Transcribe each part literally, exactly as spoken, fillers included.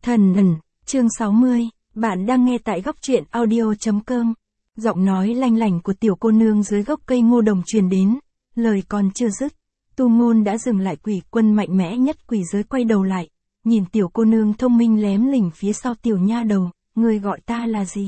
Thần ẩn, chương sáu mươi, bạn đang nghe tại góc truyện audio.com. Giọng nói lanh lảnh của tiểu cô nương dưới gốc cây ngô đồng truyền đến, lời còn chưa dứt. Tu Ngôn đã dừng lại. Quỷ quân mạnh mẽ nhất quỷ giới quay đầu lại, nhìn tiểu cô nương thông minh lém lỉnh phía sau. Tiểu nha đầu, ngươi gọi ta là gì?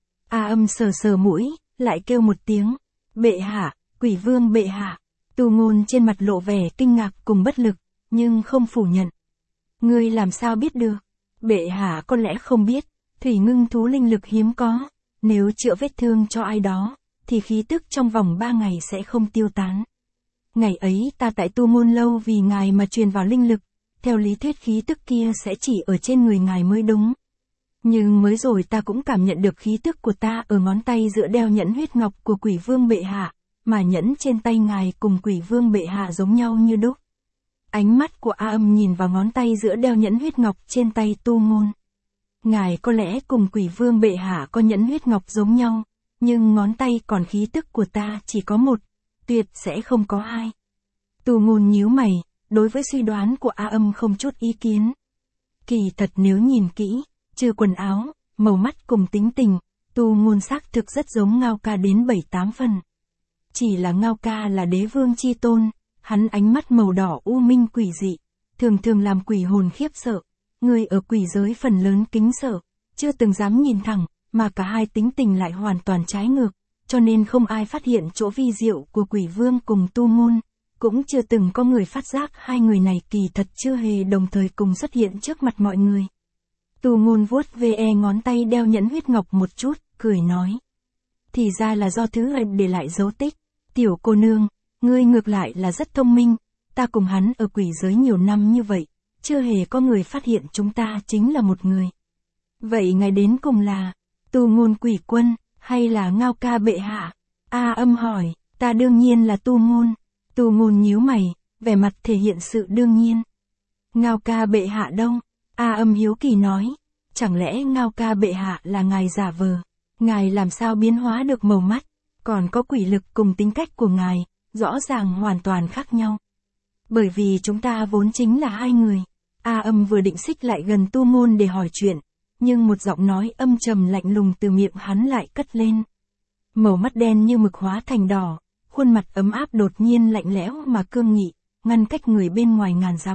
A Âm sờ sờ mũi, lại kêu một tiếng. Bệ hạ, Quỷ vương bệ hạ. Tu Ngôn trên mặt lộ vẻ kinh ngạc cùng bất lực, nhưng không phủ nhận. Ngươi làm sao biết được? Bệ hạ có lẽ không biết, thủy ngưng thú linh lực hiếm có, nếu chữa vết thương cho ai đó, thì khí tức trong vòng ba ngày sẽ không tiêu tán. Ngày ấy ta tại Tu Ngôn lâu vì ngài mà truyền vào linh lực, theo lý thuyết khí tức kia sẽ chỉ ở trên người ngài mới đúng. Nhưng mới rồi ta cũng cảm nhận được khí tức của ta ở ngón tay giữa đeo nhẫn huyết ngọc của Quỷ vương bệ hạ, mà nhẫn trên tay ngài cùng Quỷ vương bệ hạ giống nhau như đúc. Ánh mắt của A Âm nhìn vào ngón tay giữa đeo nhẫn huyết ngọc trên tay Tu Ngôn. Ngài có lẽ cùng Quỷ vương bệ hạ có nhẫn huyết ngọc giống nhau, nhưng ngón tay còn khí tức của ta chỉ có một, tuyệt sẽ không có hai. Tu Ngôn nhíu mày, đối với suy đoán của A Âm không chút ý kiến. Kỳ thật nếu nhìn kỹ, trừ quần áo, màu mắt cùng tính tình, Tu Ngôn xác thực rất giống Ngao Ca đến bảy tám phần. Chỉ là Ngao Ca là đế vương chi tôn, hắn ánh mắt màu đỏ u minh quỷ dị, thường thường làm quỷ hồn khiếp sợ, người ở quỷ giới phần lớn kính sợ, chưa từng dám nhìn thẳng, mà cả hai tính tình lại hoàn toàn trái ngược, cho nên không ai phát hiện chỗ vi diệu của Quỷ vương cùng Tu Ngôn, cũng chưa từng có người phát giác hai người này kỳ thật chưa hề đồng thời cùng xuất hiện trước mặt mọi người. Tu Ngôn vuốt ve ngón tay đeo nhẫn huyết ngọc một chút, cười nói. Thì ra là do thứ ấy để lại dấu tích. Tiểu cô nương, ngươi ngược lại là rất thông minh, ta cùng hắn ở quỷ giới nhiều năm như vậy, chưa hề có người phát hiện chúng ta chính là một người. Vậy ngài đến cùng là Tu Ngôn quỷ quân, hay là Ngao Ca bệ hạ? A Âm hỏi. Ta đương nhiên là Tu Ngôn. Tu Ngôn nhíu mày, vẻ mặt thể hiện sự đương nhiên. Ngao Ca bệ hạ đâu? A Âm hiếu kỳ nói. Chẳng lẽ Ngao Ca bệ hạ là ngài giả vờ? Ngài làm sao biến hóa được màu mắt? Còn có quỷ lực cùng tính cách của ngài, rõ ràng hoàn toàn khác nhau. Bởi vì chúng ta vốn chính là hai người. A Âm vừa định xích lại gần Tu Ngôn để hỏi chuyện, nhưng một giọng nói âm trầm lạnh lùng từ miệng hắn lại cất lên. Màu mắt đen như mực hóa thành đỏ, khuôn mặt ấm áp đột nhiên lạnh lẽo mà cương nghị, ngăn cách người bên ngoài ngàn dặm.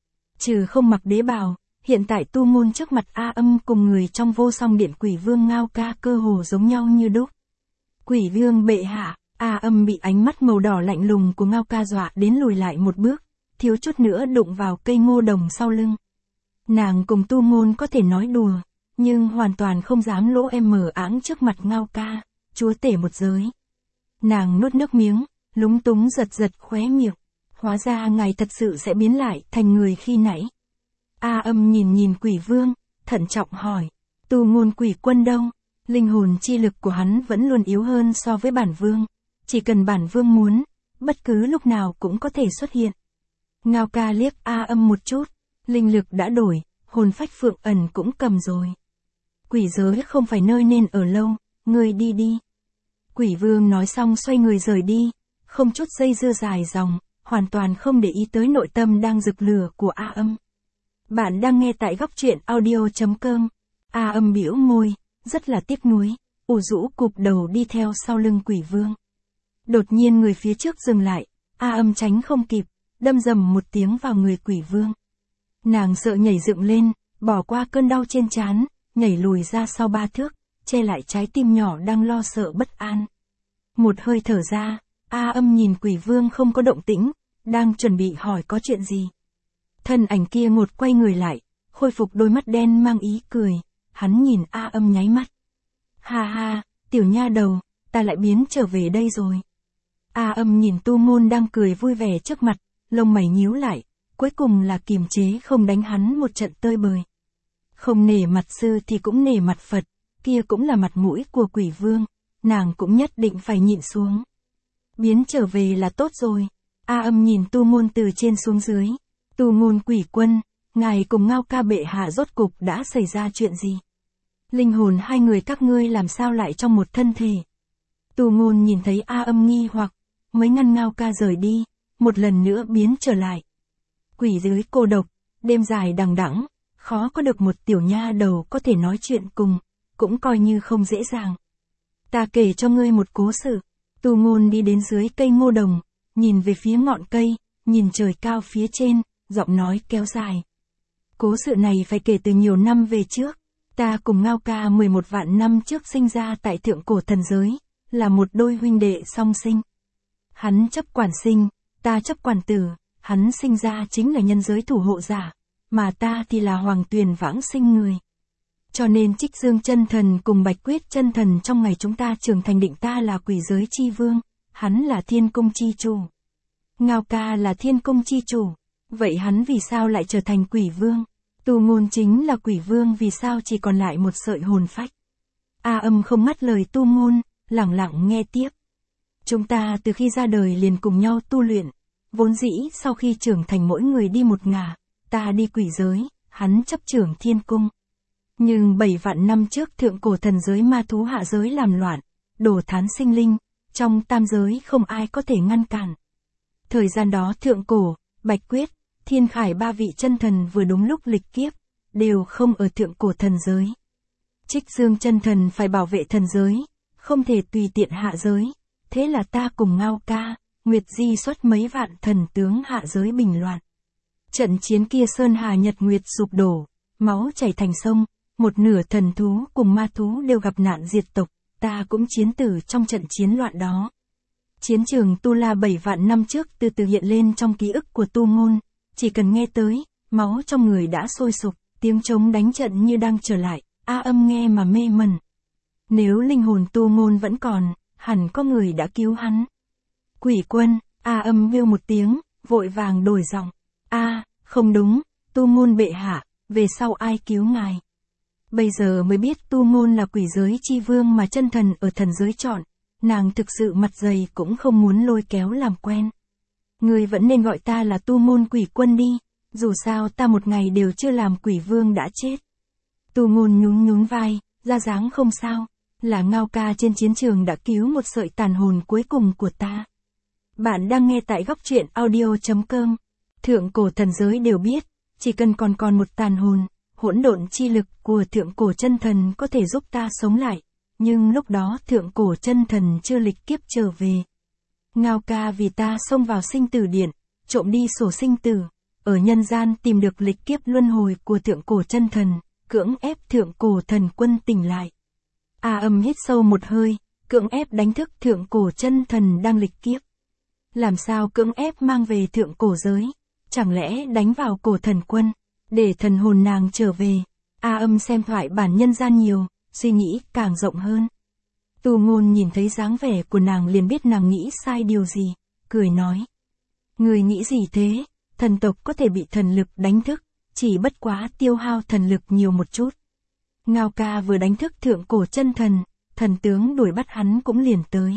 Trừ không mặc đế bào, hiện tại Tu Ngôn trước mặt A Âm cùng người trong Vô Song Điện Quỷ vương Ngao Ca cơ hồ giống nhau như đúc. Quỷ vương bệ hạ. A Âm bị ánh mắt màu đỏ lạnh lùng của Ngao Ca dọa đến lùi lại một bước, thiếu chút nữa đụng vào cây ngô đồng sau lưng. Nàng cùng Tu Ngôn có thể nói đùa, nhưng hoàn toàn không dám lỗ em mờ áng trước mặt Ngao Ca, chúa tể một giới. Nàng nuốt nước miếng, lúng túng giật giật khóe miệng. Hóa ra ngài thật sự sẽ biến lại thành người khi nãy. A Âm nhìn nhìn Quỷ vương, thận trọng hỏi. Tu Ngôn quỷ quân đâu? Linh hồn chi lực của hắn vẫn luôn yếu hơn so với bản vương. Chỉ cần bản vương muốn, bất cứ lúc nào cũng có thể xuất hiện. Ngao Ca liếc A Âm một chút, linh lực đã đổi, hồn phách phượng ẩn cũng cầm rồi. Quỷ giới không phải nơi nên ở lâu, ngươi đi đi. Quỷ vương nói xong xoay người rời đi, không chút dây dưa dài dòng, hoàn toàn không để ý tới nội tâm đang rực lửa của A Âm. Bạn đang nghe tại góc truyện audio.com. A Âm bĩu môi, rất là tiếc nuối, ủ rũ cụp đầu đi theo sau lưng Quỷ vương. Đột nhiên người phía trước dừng lại, A Âm tránh không kịp, đâm rầm một tiếng vào người Quỷ vương. Nàng sợ nhảy dựng lên, bỏ qua cơn đau trên trán, nhảy lùi ra sau ba thước, che lại trái tim nhỏ đang lo sợ bất an. Một hơi thở ra, A Âm nhìn Quỷ vương không có động tĩnh, đang chuẩn bị hỏi có chuyện gì. Thân ảnh kia ngột quay người lại, khôi phục đôi mắt đen mang ý cười, hắn nhìn A Âm nháy mắt. Ha ha, tiểu nha đầu, ta lại biến trở về đây rồi. A Âm nhìn Tu Ngôn đang cười vui vẻ trước mặt, lông mày nhíu lại, cuối cùng là kiềm chế không đánh hắn một trận tơi bời. Không nể mặt sư thì cũng nể mặt Phật, kia cũng là mặt mũi của Quỷ vương, nàng cũng nhất định phải nhịn xuống. Biến trở về là tốt rồi. A Âm nhìn Tu Ngôn từ trên xuống dưới. Tu Ngôn quỷ quân, ngài cùng Ngao Ca bệ hạ rốt cục đã xảy ra chuyện gì? Linh hồn hai người các ngươi làm sao lại trong một thân thể? Tu Ngôn nhìn thấy A Âm nghi hoặc, mới ngăn Ngao Ca rời đi, một lần nữa biến trở lại. Quỷ giới cô độc, đêm dài đằng đẵng, khó có được một tiểu nha đầu có thể nói chuyện cùng, cũng coi như không dễ dàng. Ta kể cho ngươi một cố sự. Tu Ngôn đi đến dưới cây ngô đồng, nhìn về phía ngọn cây, nhìn trời cao phía trên, giọng nói kéo dài. Cố sự này phải kể từ nhiều năm về trước. Ta cùng Ngao Ca mười một vạn năm trước sinh ra tại thượng cổ thần giới, là một đôi huynh đệ song sinh. Hắn chấp quản sinh, ta chấp quản tử, hắn sinh ra chính là nhân giới thủ hộ giả, mà ta thì là hoàng tuyền vãng sinh người. Cho nên Trích Dương chân thần cùng Bạch Quyết chân thần trong ngày chúng ta trưởng thành định ta là quỷ giới chi vương, hắn là thiên cung chi chủ. Ngao Ca là thiên cung chi chủ, vậy hắn vì sao lại trở thành quỷ vương? Tu Ngôn chính là quỷ vương, vì sao chỉ còn lại một sợi hồn phách? A Âm không ngắt lời Tu Ngôn, lặng lặng nghe tiếp. Chúng ta từ khi ra đời liền cùng nhau tu luyện, vốn dĩ sau khi trưởng thành mỗi người đi một ngả, ta đi quỷ giới, hắn chấp trưởng thiên cung. Nhưng bảy vạn năm trước thượng cổ thần giới ma thú hạ giới làm loạn, đổ thán sinh linh, trong tam giới không ai có thể ngăn cản. Thời gian đó thượng cổ, Bạch Quyết, Thiên Khải ba vị chân thần vừa đúng lúc lịch kiếp, đều không ở thượng cổ thần giới. Trích Dương chân thần phải bảo vệ thần giới, không thể tùy tiện hạ giới, thế là ta cùng Ngao Ca, Nguyệt Di xuất mấy vạn thần tướng hạ giới bình loạn. Trận chiến kia sơn hà nhật nguyệt sụp đổ, máu chảy thành sông, một nửa thần thú cùng ma thú đều gặp nạn diệt tộc, ta cũng chiến tử trong trận chiến loạn đó. Chiến trường Tu La bảy vạn năm trước từ từ hiện lên trong ký ức của Tu Ngôn, chỉ cần nghe tới, máu trong người đã sôi sục, tiếng trống đánh trận như đang trở lại, A Âm nghe mà mê mẩn. Nếu linh hồn Tu Ngôn vẫn còn, hẳn có người đã cứu hắn. Quỷ quân, A Âm kêu một tiếng, vội vàng đổi giọng. A, không đúng, Tu Ngôn bệ hạ, về sau ai cứu ngài? Bây giờ mới biết Tu Ngôn là quỷ giới chi vương mà chân thần ở thần giới chọn, nàng thực sự mặt dày cũng không muốn lôi kéo làm quen. Ngươi vẫn nên gọi ta là Tu Ngôn quỷ quân đi, dù sao ta một ngày đều chưa làm quỷ vương đã chết. Tu Ngôn nhún nhún vai, ra dáng không sao, là Ngao Ca trên chiến trường đã cứu một sợi tàn hồn cuối cùng của ta. Bạn đang nghe tại góc truyện audio chấm com. Thượng cổ thần giới đều biết, chỉ cần còn còn một tàn hồn, hỗn độn chi lực của thượng cổ chân thần có thể giúp ta sống lại, nhưng lúc đó thượng cổ chân thần chưa lịch kiếp trở về. Ngao Ca vì ta xông vào sinh tử điện, trộm đi sổ sinh tử, ở nhân gian tìm được lịch kiếp luân hồi của thượng cổ chân thần, cưỡng ép thượng cổ thần quân tỉnh lại. A Âm hít sâu một hơi, cưỡng ép đánh thức thượng cổ chân thần đang lịch kiếp. Làm sao cưỡng ép mang về thượng cổ giới? Chẳng lẽ đánh vào cổ thần quân, để thần hồn nàng trở về? A Âm xem thoại bản nhân gian nhiều, suy nghĩ càng rộng hơn. Tu Ngôn nhìn thấy dáng vẻ của nàng liền biết nàng nghĩ sai điều gì, cười nói. Người nghĩ gì thế? Thần tộc có thể bị thần lực đánh thức, chỉ bất quá tiêu hao thần lực nhiều một chút. Ngao Ca vừa đánh thức thượng cổ chân thần, thần tướng đuổi bắt hắn cũng liền tới.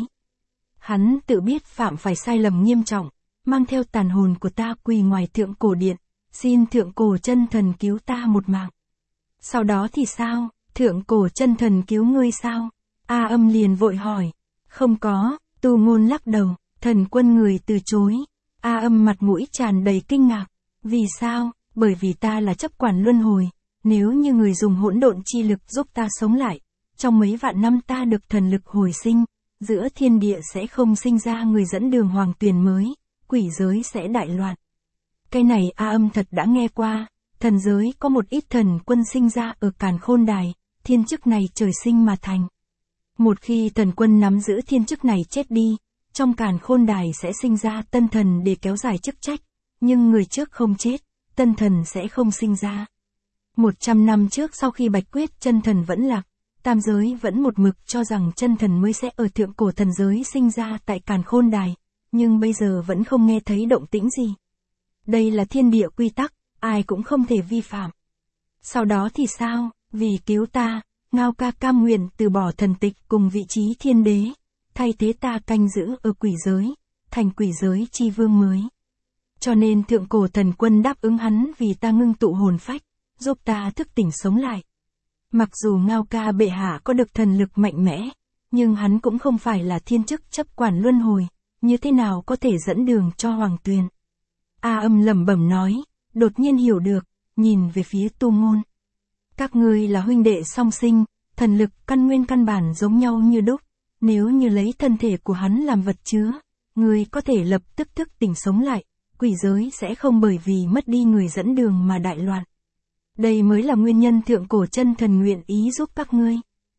Hắn tự biết phạm phải sai lầm nghiêm trọng, mang theo tàn hồn của ta quỳ ngoài thượng cổ điện, xin thượng cổ chân thần cứu ta một mạng. Sau đó thì sao? Thượng cổ chân thần cứu ngươi sao? A Âm liền vội hỏi. Không có, Tu Ngôn lắc đầu, thần quân người từ chối. A Âm mặt mũi tràn đầy kinh ngạc. Vì sao? Bởi vì ta là chấp quản luân hồi, nếu như người dùng hỗn độn chi lực giúp ta sống lại, trong mấy vạn năm ta được thần lực hồi sinh, giữa thiên địa sẽ không sinh ra người dẫn đường hoàng tuyền mới, quỷ giới sẽ đại loạn. Cái này A Âm thật đã nghe qua, thần giới có một ít thần quân sinh ra ở Càn Khôn Đài, thiên chức này trời sinh mà thành. Một khi thần quân nắm giữ thiên chức này chết đi, trong Càn Khôn Đài sẽ sinh ra tân thần để kéo dài chức trách, nhưng người trước không chết, tân thần sẽ không sinh ra. Một trăm năm trước sau khi Bạch Quyết chân thần vẫn lạc, tam giới vẫn một mực cho rằng chân thần mới sẽ ở thượng cổ thần giới sinh ra tại Càn Khôn Đài, nhưng bây giờ vẫn không nghe thấy động tĩnh gì. Đây là thiên địa quy tắc, ai cũng không thể vi phạm. Sau đó thì sao? Vì cứu ta, Ngao Ca cam nguyện từ bỏ thần tịch cùng vị trí thiên đế, thay thế ta canh giữ ở quỷ giới, thành quỷ giới chi vương mới. Cho nên thượng cổ thần quân đáp ứng hắn vì ta ngưng tụ hồn phách, giúp ta thức tỉnh sống lại. Mặc dù Ngao Ca bệ hạ có được thần lực mạnh mẽ, nhưng hắn cũng không phải là thiên chức chấp quản luân hồi, như thế nào có thể dẫn đường cho hoàng tuyền. A Âm lẩm bẩm nói, đột nhiên hiểu được, nhìn về phía Tu Ngôn. Các ngươi là huynh đệ song sinh, thần lực căn nguyên căn bản giống nhau như đúc, nếu như lấy thân thể của hắn làm vật chứa, ngươi có thể lập tức thức tỉnh sống lại, quỷ giới sẽ không bởi vì mất đi người dẫn đường mà đại loạn. Đây mới là nguyên nhân thượng cổ chân thần nguyện ý giúp các ngươi.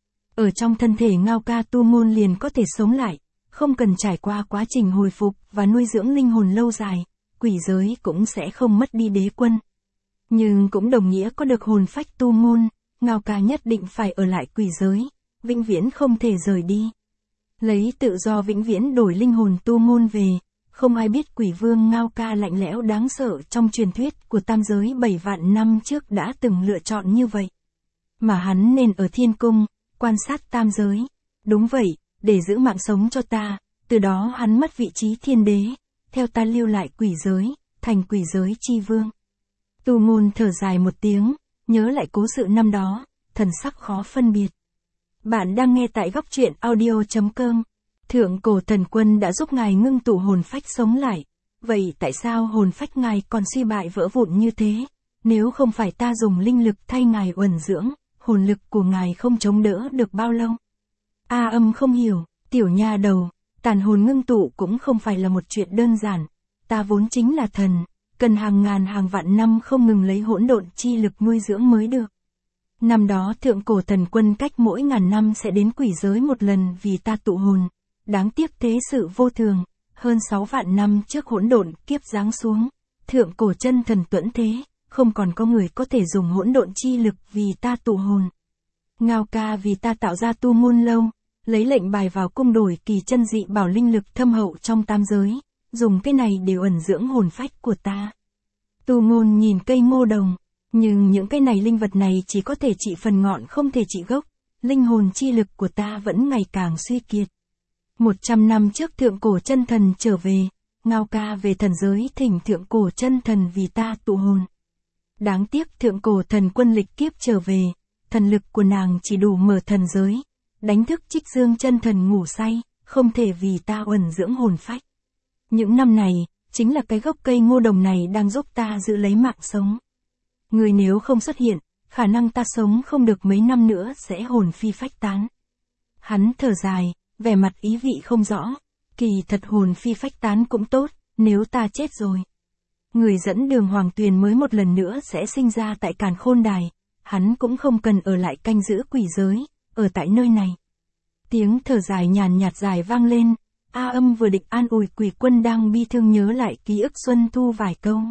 Ở trong thân thể Ngao Ca, Tu Ngôn liền có thể sống lại, không cần trải qua quá trình hồi phục và nuôi dưỡng linh hồn lâu dài, quỷ giới cũng sẽ không mất đi đế quân. Nhưng cũng đồng nghĩa có được hồn phách Tu Ngôn, Ngao Ca nhất định phải ở lại quỷ giới, vĩnh viễn không thể rời đi. Lấy tự do vĩnh viễn đổi linh hồn Tu Ngôn về, không ai biết quỷ vương Ngao Ca lạnh lẽo đáng sợ trong truyền thuyết của tam giới bảy vạn năm trước đã từng lựa chọn như vậy. Mà hắn nên ở thiên cung, quan sát tam giới. Đúng vậy, để giữ mạng sống cho ta, từ đó hắn mất vị trí thiên đế, theo ta lưu lại quỷ giới, thành quỷ giới chi vương. Tu Ngôn thở dài một tiếng, nhớ lại cố sự năm đó, thần sắc khó phân biệt. Bạn đang nghe tại góc truyện audio chấm com. Thượng cổ thần quân đã giúp ngài ngưng tụ hồn phách sống lại. Vậy tại sao hồn phách ngài còn suy bại vỡ vụn như thế? Nếu không phải ta dùng linh lực thay ngài uẩn dưỡng, hồn lực của ngài không chống đỡ được bao lâu. A Âm không hiểu, tiểu nha đầu, tàn hồn ngưng tụ cũng không phải là một chuyện đơn giản. Ta vốn chính là thần, cần hàng ngàn hàng vạn năm không ngừng lấy hỗn độn chi lực nuôi dưỡng mới được. Năm đó thượng cổ thần quân cách mỗi ngàn năm sẽ đến quỷ giới một lần vì ta tụ hồn. Đáng tiếc thế sự vô thường, hơn sáu vạn năm trước hỗn độn kiếp giáng xuống, thượng cổ chân thần tuẫn thế, không còn có người có thể dùng hỗn độn chi lực vì ta tụ hồn. Ngao Ca vì ta tạo ra Tu Ngôn lâu, lấy lệnh bài vào cung đổi kỳ chân dị bảo linh lực thâm hậu trong tam giới, dùng cái này để ẩn dưỡng hồn phách của ta. Tu Ngôn nhìn cây ngô đồng, nhưng những cái này linh vật này chỉ có thể trị phần ngọn không thể trị gốc, linh hồn chi lực của ta vẫn ngày càng suy kiệt. Một trăm năm trước thượng cổ chân thần trở về, Ngao Ca về thần giới thỉnh thượng cổ chân thần vì ta tụ hồn. Đáng tiếc thượng cổ thần quân lịch kiếp trở về, thần lực của nàng chỉ đủ mở thần giới, đánh thức Trích Dương chân thần ngủ say, không thể vì ta uẩn dưỡng hồn phách. Những năm này, chính là cái gốc cây ngô đồng này đang giúp ta giữ lấy mạng sống. Người nếu không xuất hiện, khả năng ta sống không được mấy năm nữa sẽ hồn phi phách tán. Hắn thở dài, vẻ mặt ý vị không rõ, kỳ thật hồn phi phách tán cũng tốt, nếu ta chết rồi. Người dẫn đường Hoàng Tuyền mới một lần nữa sẽ sinh ra tại Càn Khôn Đài, hắn cũng không cần ở lại canh giữ quỷ giới, ở tại nơi này. Tiếng thở dài nhàn nhạt dài vang lên, A Âm vừa định an ủi quỷ quân đang bi thương nhớ lại ký ức Xuân Thu vài câu.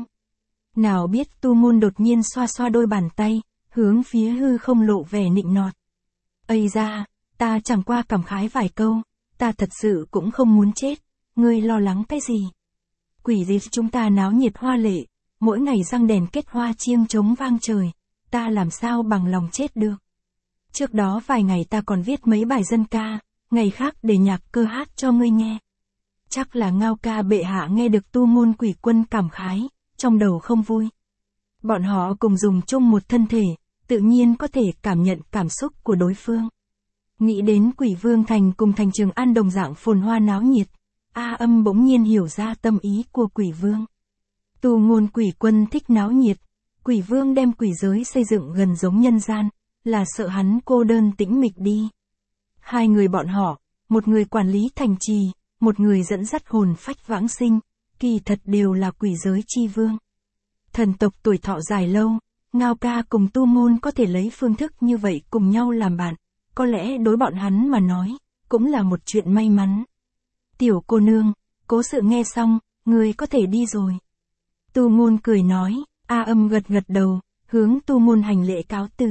Nào biết Tu Ngôn đột nhiên xoa xoa đôi bàn tay, hướng phía hư không lộ vẻ nịnh nọt. Ây da, ta chẳng qua cảm khái vài câu, ta thật sự cũng không muốn chết, ngươi lo lắng cái gì? Quỷ gì chúng ta náo nhiệt hoa lệ, mỗi ngày răng đèn kết hoa chiêng trống vang trời, ta làm sao bằng lòng chết được. Trước đó vài ngày ta còn viết mấy bài dân ca, ngày khác để nhạc cơ hát cho ngươi nghe. Chắc là Ngao Ca bệ hạ nghe được Tu Ngôn quỷ quân cảm khái, trong đầu không vui. Bọn họ cùng dùng chung một thân thể, tự nhiên có thể cảm nhận cảm xúc của đối phương. Nghĩ đến Quỷ Vương Thành cùng thành Trường An đồng dạng phồn hoa náo nhiệt, A Âm bỗng nhiên hiểu ra tâm ý của Quỷ Vương. Tu Ngôn quỷ quân thích náo nhiệt, Quỷ Vương đem quỷ giới xây dựng gần giống nhân gian, là sợ hắn cô đơn tĩnh mịch đi. Hai người bọn họ, một người quản lý thành trì, một người dẫn dắt hồn phách vãng sinh, kỳ thật đều là quỷ giới chi vương. Thần tộc tuổi thọ dài lâu, Ngao Ca cùng Tu Ngôn có thể lấy phương thức như vậy cùng nhau làm bạn, có lẽ đối bọn hắn mà nói, cũng là một chuyện may mắn. Tiểu cô nương, cố sự nghe xong, ngươi có thể đi rồi. Tu Ngôn cười nói, A Âm gật gật đầu, hướng Tu Ngôn hành lễ cáo từ.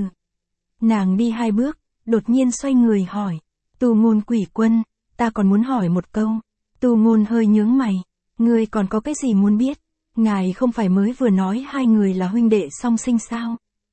Nàng đi hai bước, đột nhiên xoay người hỏi, Tu Ngôn quỷ quân, ta còn muốn hỏi một câu. Tu Ngôn hơi nhướng mày, ngươi còn có cái gì muốn biết? Ngài không phải mới vừa nói hai người là huynh đệ song sinh sao?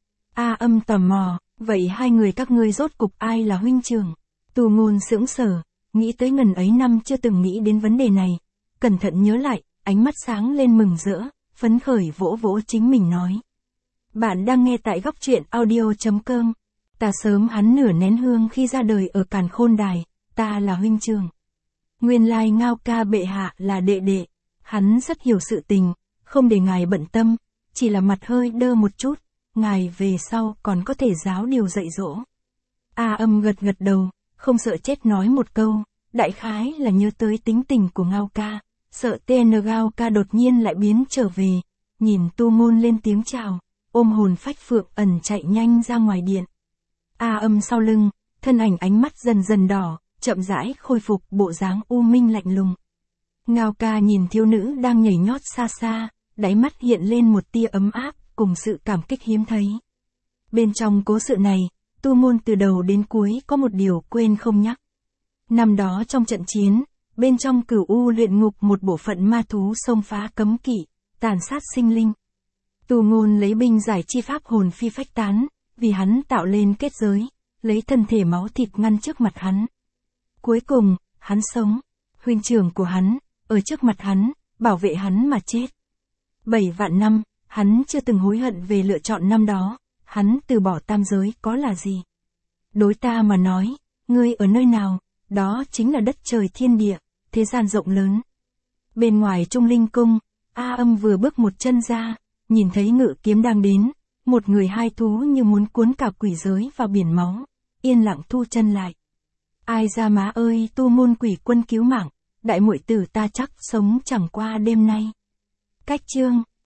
A Âm tò mò, vậy hai người các ngươi rốt cục ai là huynh trưởng? Tu Ngôn sững sờ, nghĩ tới ngần ấy năm chưa từng nghĩ đến vấn đề này, cẩn thận nhớ lại, ánh mắt sáng lên mừng rỡ, phấn khởi vỗ vỗ chính mình nói. Bạn đang nghe tại góc truyện audio chấm com. Ta sớm hắn nửa nén hương khi ra đời ở Càn Khôn Đài, ta là huynh trưởng. Nguyên lai Ngao Ca bệ hạ là đệ đệ, hắn rất hiểu sự tình, không để ngài bận tâm, chỉ là mặt hơi đơ một chút, ngài về sau còn có thể giáo điều dạy dỗ. A Âm gật gật đầu, không sợ chết nói một câu, đại khái là nhớ tới tính tình của Ngao ca, sợ tê en Ngao ca đột nhiên lại biến trở về, nhìn Tu Ngôn lên tiếng chào, ôm hồn phách phượng ẩn chạy nhanh ra ngoài điện. A Âm sau lưng, thân ảnh ánh mắt dần dần đỏ, chậm rãi khôi phục bộ dáng u minh lạnh lùng. Ngao ca nhìn thiếu nữ đang nhảy nhót xa xa, đáy mắt hiện lên một tia ấm áp, cùng sự cảm kích hiếm thấy. Bên trong cố sự này, Tu Ngôn từ đầu đến cuối có một điều quên không nhắc. Năm đó trong trận chiến, bên trong Cửu U luyện ngục một bộ phận ma thú xông phá cấm kỵ, tàn sát sinh linh. Tu Ngôn lấy binh giải chi pháp hồn phi phách tán, vì hắn tạo lên kết giới, lấy thân thể máu thịt ngăn trước mặt hắn. Cuối cùng, hắn sống, huynh trưởng của hắn, ở trước mặt hắn, bảo vệ hắn mà chết. Bảy vạn năm, hắn chưa từng hối hận về lựa chọn năm đó, hắn từ bỏ tam giới có là gì? Đối ta mà nói, ngươi ở nơi nào, đó chính là đất trời thiên địa, thế gian rộng lớn. Bên ngoài Trung Linh Cung, A Âm vừa bước một chân ra, nhìn thấy Ngự Kiếm đang đến, một người hai thú như muốn cuốn cả quỷ giới vào biển máu, yên lặng thu chân lại. Ai ra má ơi, Tu Ngôn quỷ quân cứu mạng, đại muội tử ta chắc sống chẳng qua đêm nay. Cách chương